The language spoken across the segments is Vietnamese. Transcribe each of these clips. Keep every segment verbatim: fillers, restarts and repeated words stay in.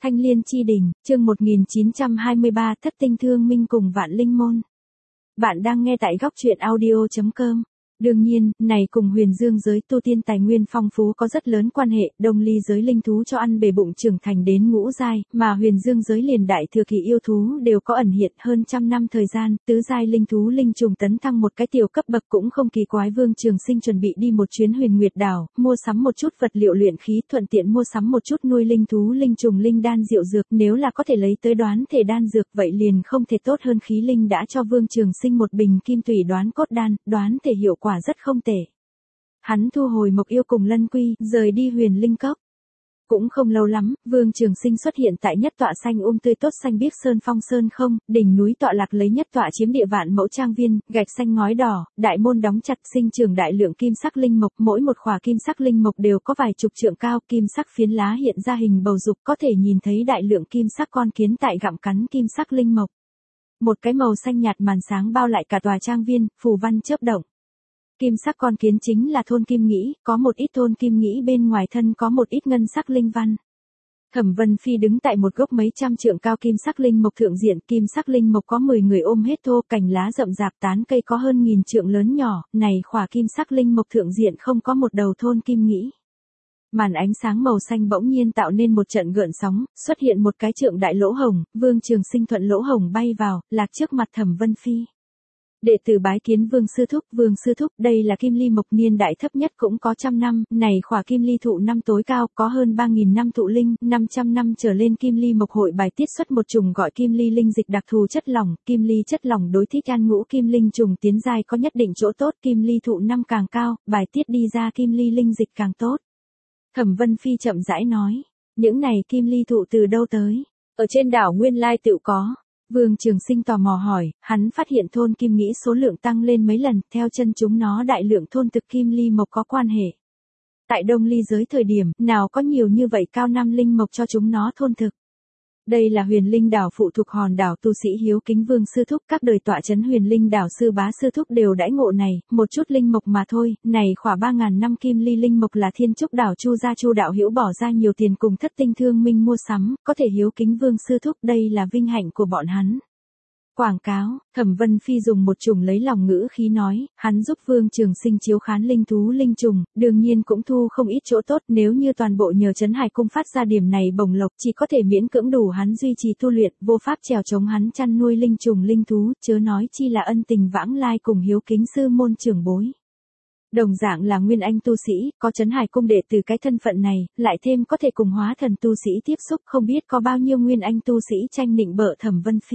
Thanh Liên Chi Đỉnh, chương một nghìn chín trăm hai mươi ba Thất Tinh Thương Minh cùng Vạn Linh Môn. Bạn đang nghe tại góc truyện audio chấm com. Đương nhiên, này cùng Huyền Dương giới tu tiên tài nguyên phong phú có rất lớn quan hệ, Đông Ly giới linh thú cho ăn bề bụng trưởng thành đến ngũ giai, mà Huyền Dương giới liền đại thừa kỳ yêu thú đều có ẩn hiện hơn trăm năm thời gian, tứ giai linh thú linh trùng tấn thăng một cái tiểu cấp bậc cũng không kỳ quái. Vương Trường Sinh chuẩn bị đi một chuyến Huyền Nguyệt đảo, mua sắm một chút vật liệu luyện khí, thuận tiện mua sắm một chút nuôi linh thú linh trùng linh đan diệu dược, nếu là có thể lấy tới đoán thể đan dược vậy liền không thể tốt hơn. Khí linh đã cho Vương Trường Sinh một bình kim tủy đoán cốt đan, đoán thể hiệu quả rất không tệ. Hắn thu hồi Mộc Yêu cùng Lân Quy, rời đi Huyền Linh Cốc. Cũng không lâu lắm, Vương Trường Sinh xuất hiện tại nhất tọa xanh um tươi tốt xanh biếc sơn phong sơn không, đỉnh núi tọa lạc lấy nhất tọa chiếm địa vạn mẫu trang viên, gạch xanh ngói đỏ, đại môn đóng chặt, sinh trưởng đại lượng kim sắc linh mộc, mỗi một khỏa kim sắc linh mộc đều có vài chục trượng cao, kim sắc phiến lá hiện ra hình bầu dục, có thể nhìn thấy đại lượng kim sắc con kiến tại gặm cắn kim sắc linh mộc. Một cái màu xanh nhạt màn sáng bao lại cả tòa trang viên, phù văn chớp động. Kim sắc con kiến chính là thôn kim nghĩ, có một ít thôn kim nghĩ bên ngoài thân có một ít ngân sắc linh văn. Thẩm Vân Phi đứng tại một gốc mấy trăm trượng cao kim sắc linh mộc thượng diện, kim sắc linh mộc có mười người ôm hết thô, cành lá rậm rạp, tán cây có hơn nghìn trượng lớn nhỏ, này khỏa kim sắc linh mộc thượng diện không có một đầu thôn kim nghĩ. Màn ánh sáng màu xanh bỗng nhiên tạo nên một trận gợn sóng, xuất hiện một cái trượng đại lỗ hổng, Vương Trường Sinh thuận lỗ hổng bay vào, lạc trước mặt Thẩm Vân Phi. Đệ tử bái kiến Vương sư thúc. Vương sư thúc, đây là kim ly mộc, niên đại thấp nhất cũng có trăm năm, này khỏa kim ly thụ năm tối cao có hơn ba nghìn năm thụ linh, năm trăm năm trở lên kim ly mộc hội bài tiết xuất một trùng gọi kim ly linh dịch đặc thù chất lỏng, kim ly chất lỏng đối thích an ngũ kim linh trùng tiến giai có nhất định chỗ tốt, kim ly thụ năm càng cao, bài tiết đi ra kim ly linh dịch càng tốt. Thẩm Vân Phi chậm rãi nói, những này kim ly thụ từ đâu tới? Ở trên đảo nguyên lai tựu có. Vương Trường Sinh tò mò hỏi, hắn phát hiện thôn kim nghĩ số lượng tăng lên mấy lần, theo chân chúng nó đại lượng thôn thực kim ly mộc có quan hệ. Tại Đông Ly giới thời điểm, nào có nhiều như vậy cao năm linh mộc cho chúng nó thôn thực. Đây là Huyền Linh đảo phụ thuộc hòn đảo tu sĩ hiếu kính Vương sư thúc, các đời tọa trấn Huyền Linh đảo sư bá sư thúc đều đãi ngộ này, một chút linh mộc mà thôi, này khỏa ba ngàn năm kim ly linh mộc là Thiên Trúc đảo Chu gia Chu đạo hữu bỏ ra nhiều tiền cùng Thất Tinh Thương Minh mua sắm, có thể hiếu kính Vương sư thúc, đây là vinh hạnh của bọn hắn. Quảng cáo, Thẩm Vân Phi dùng một chủng lấy lòng ngữ khí nói, hắn giúp Vương Trường Sinh chiếu khán linh thú linh trùng, đương nhiên cũng thu không ít chỗ tốt, nếu như toàn bộ nhờ Trấn Hải cung phát ra điểm này bổng lộc chỉ có thể miễn cưỡng đủ hắn duy trì tu luyện, vô pháp trèo chống hắn chăn nuôi linh trùng linh thú, chớ nói chi là ân tình vãng lai cùng hiếu kính sư môn trưởng bối. Đồng dạng là nguyên anh tu sĩ, có Trấn Hải cung đệ từ cái thân phận này, lại thêm có thể cùng hóa thần tu sĩ tiếp xúc, không biết có bao nhiêu nguyên anh tu sĩ tranh nịnh bợ Thẩm Vân Phi.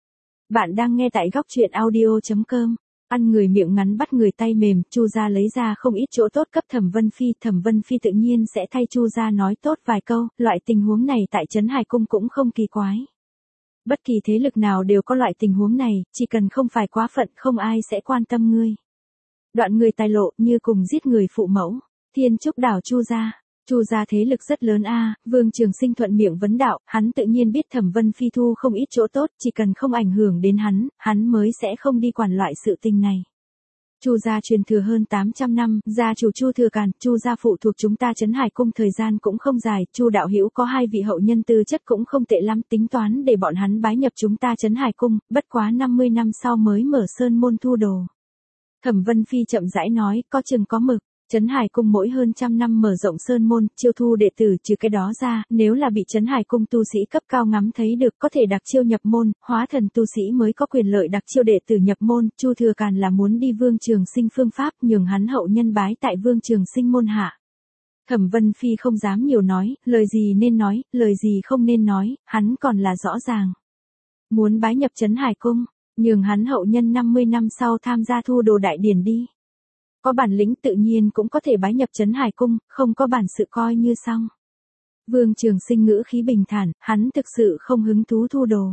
Bạn đang nghe tại góc truyện audio chấm com. Ăn người miệng ngắn bắt người tay mềm, Chu gia lấy ra không ít chỗ tốt cấp Thẩm Vân Phi, Thẩm Vân Phi tự nhiên sẽ thay Chu gia nói tốt vài câu, loại tình huống này tại Trấn Hải cung cũng không kỳ quái. Bất kỳ thế lực nào đều có loại tình huống này, chỉ cần không phải quá phận không ai sẽ quan tâm ngươi. Đoạn người tài lộ như cùng giết người phụ mẫu, Thiên Trúc đảo Chu gia. Chu gia thế lực rất lớn a, à, Vương Trường Sinh thuận miệng vấn đạo, hắn tự nhiên biết Thẩm Vân Phi thu không ít chỗ tốt, chỉ cần không ảnh hưởng đến hắn, hắn mới sẽ không đi quản loại sự tình này. Chu gia truyền thừa hơn tám trăm năm, gia chủ Chu Thừa Càn, Chu gia phụ thuộc chúng ta Trấn Hải cung thời gian cũng không dài, Chu đạo hữu có hai vị hậu nhân tư chất cũng không tệ lắm, tính toán để bọn hắn bái nhập chúng ta Trấn Hải cung, bất quá năm mươi năm sau mới mở sơn môn thu đồ. Thẩm Vân Phi chậm rãi nói, có chừng có mực. Trấn Hải cung mỗi hơn trăm năm mở rộng sơn môn, chiêu thu đệ tử, trừ cái đó ra, nếu là bị Trấn Hải cung tu sĩ cấp cao ngắm thấy được có thể đặc chiêu nhập môn, hóa thần tu sĩ mới có quyền lợi đặc chiêu đệ tử nhập môn, Chu Thừa Càn là muốn đi Vương Trường Sinh phương pháp, nhường hắn hậu nhân bái tại Vương Trường Sinh môn hạ. Thẩm Vân Phi không dám nhiều nói, lời gì nên nói, lời gì không nên nói, hắn còn là rõ ràng. Muốn bái nhập Trấn Hải cung, nhường hắn hậu nhân năm mươi năm sau tham gia thu đồ đại điển đi. Có bản lĩnh tự nhiên cũng có thể bái nhập Trấn Hải cung, không có bản sự coi như xong. Vương Trường Sinh ngữ khí bình thản, hắn thực sự không hứng thú thu đồ.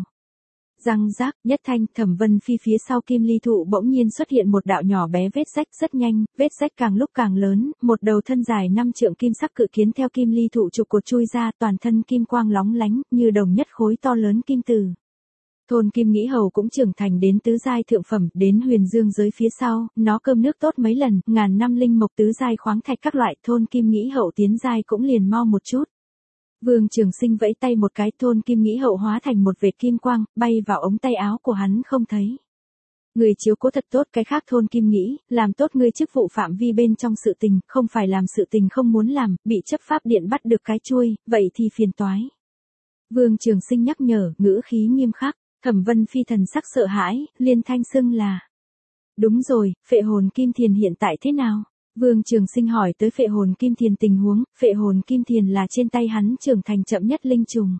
Răng rác, nhất thanh, Thẩm Vân Phi phía sau kim ly thụ bỗng nhiên xuất hiện một đạo nhỏ bé vết rách rất nhanh, vết rách càng lúc càng lớn, một đầu thân dài năm trượng kim sắc cự kiến theo kim ly thụ trụ cột chui ra, toàn thân kim quang lóng lánh, như đồng nhất khối to lớn kim từ. Thôn Kim Nghĩ Hầu cũng trưởng thành đến tứ giai thượng phẩm, đến Huyền Dương giới phía sau, nó cơm nước tốt mấy lần, ngàn năm linh mộc tứ giai khoáng thạch các loại, Thôn Kim Nghĩ Hầu tiến giai cũng liền mau một chút. Vương Trường Sinh vẫy tay một cái, thôn kim nghĩ hậu hóa thành một vệt kim quang, bay vào ống tay áo của hắn không thấy. Người chiếu cố thật tốt cái khác thôn kim nghĩ, làm tốt ngươi chức vụ phạm vi bên trong sự tình, không phải làm sự tình không muốn làm, bị chấp pháp điện bắt được cái chuôi, vậy thì phiền toái. Vương Trường Sinh nhắc nhở, ngữ khí nghiêm khắc. Thẩm Vân Phi thần sắc sợ hãi, liên thanh xưng là. Đúng rồi, phệ hồn kim thiền hiện tại thế nào? Vương Trường Sinh hỏi tới phệ hồn kim thiền tình huống, phệ hồn kim thiền là trên tay hắn trưởng thành chậm nhất linh trùng.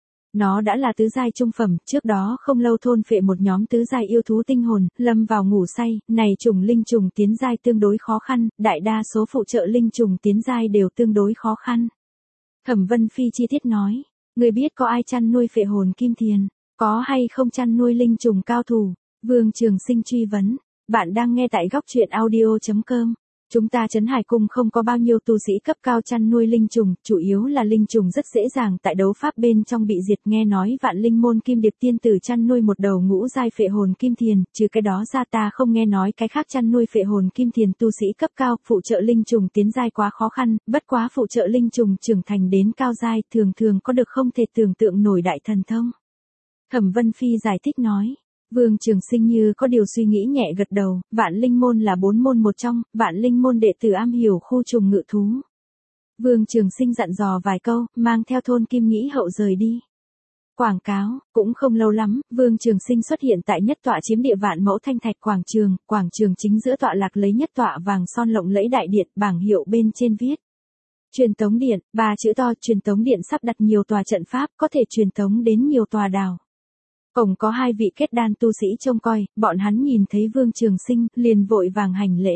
Nó đã là tứ giai trung phẩm, trước đó không lâu thôn phệ một nhóm tứ giai yêu thú tinh hồn, lâm vào ngủ say, này trùng linh trùng tiến giai tương đối khó khăn, đại đa số phụ trợ linh trùng tiến giai đều tương đối khó khăn. Thẩm Vân Phi chi tiết nói, người biết có ai chăn nuôi phệ hồn kim thiền, có hay không chăn nuôi linh trùng cao thủ? Vương Trường Sinh truy vấn, bạn đang nghe tại góc truyện audio chấm com. Chúng ta Trấn Hải Cung không có bao nhiêu tu sĩ cấp cao chăn nuôi linh trùng, chủ yếu là linh trùng rất dễ dàng tại đấu pháp bên trong bị diệt, nghe nói Vạn Linh môn Kim Điệp tiên tử chăn nuôi một đầu ngũ giai phệ hồn kim thiền, trừ cái đó ra ta không nghe nói cái khác chăn nuôi phệ hồn kim thiền tu sĩ cấp cao, phụ trợ linh trùng tiến giai quá khó khăn, bất quá phụ trợ linh trùng trưởng thành đến cao giai, thường thường có được không thể tưởng tượng nổi đại thần thông. Thẩm Vân Phi giải thích nói. Vương Trường Sinh như có điều suy nghĩ nhẹ gật đầu, Vạn Linh môn là bốn môn một trong, Vạn Linh môn đệ tử am hiểu khu trùng ngự thú. Vương Trường Sinh dặn dò vài câu, mang theo thôn kim nghĩ hậu rời đi. Quảng cáo, cũng không lâu lắm, Vương Trường Sinh xuất hiện tại nhất tọa chiếm địa Vạn Mẫu Thanh Thạch quảng trường, quảng trường chính giữa tọa lạc lấy nhất tọa vàng son lộng lẫy đại điện, bảng hiệu bên trên viết. Truyền tống điện, ba chữ to, truyền tống điện sắp đặt nhiều tòa trận pháp, có thể truyền tống đến nhiều tòa đảo. Cổng có hai vị kết đan tu sĩ trông coi, bọn hắn nhìn thấy Vương Trường Sinh, liền vội vàng hành lễ.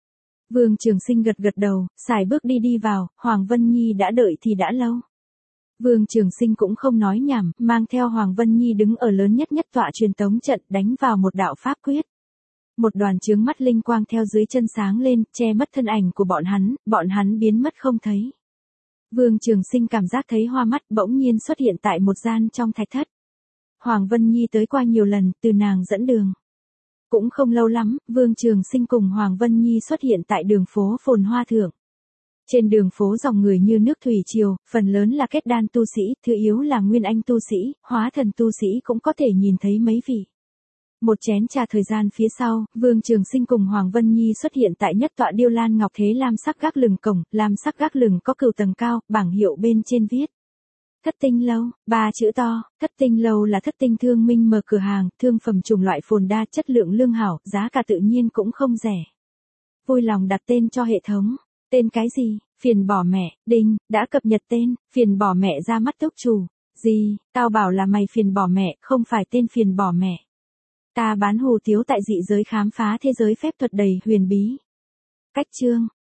Vương Trường Sinh gật gật đầu, xài bước đi đi vào, Hoàng Vân Nhi đã đợi thì đã lâu. Vương Trường Sinh cũng không nói nhảm, mang theo Hoàng Vân Nhi đứng ở lớn nhất nhất tọa truyền tống trận, đánh vào một đạo pháp quyết. Một đoàn chướng mắt linh quang theo dưới chân sáng lên, che mất thân ảnh của bọn hắn, bọn hắn biến mất không thấy. Vương Trường Sinh cảm giác thấy hoa mắt, bỗng nhiên xuất hiện tại một gian trong thạch thất. Hoàng Vân Nhi tới qua nhiều lần, từ nàng dẫn đường. Cũng không lâu lắm, Vương Trường Sinh cùng Hoàng Vân Nhi xuất hiện tại đường phố phồn hoa thượng. Trên đường phố dòng người như nước thủy triều, phần lớn là kết đan tu sĩ, thứ yếu là nguyên anh tu sĩ, hóa thần tu sĩ cũng có thể nhìn thấy mấy vị. Một chén trà thời gian phía sau, Vương Trường Sinh cùng Hoàng Vân Nhi xuất hiện tại nhất tọa điêu lan ngọc thế lam sắc gác lừng cổng, lam sắc gác lừng có cửu tầng cao, bảng hiệu bên trên viết. Thất Tinh Lâu, ba chữ to, Thất Tinh Lâu là Thất Tinh Thương Minh mở cửa hàng, thương phẩm chủng loại phồn đa, chất lượng lương hảo, giá cả tự nhiên cũng không rẻ. Vui lòng đặt tên cho hệ thống. Tên cái gì? Phiền bỏ mẹ, đinh, đã cập nhật tên, phiền bỏ mẹ ra mắt túc chủ. Gì, tao bảo là mày phiền bỏ mẹ, không phải tên phiền bỏ mẹ. Ta bán hủ tiếu tại dị giới khám phá thế giới phép thuật đầy huyền bí. Cách chương,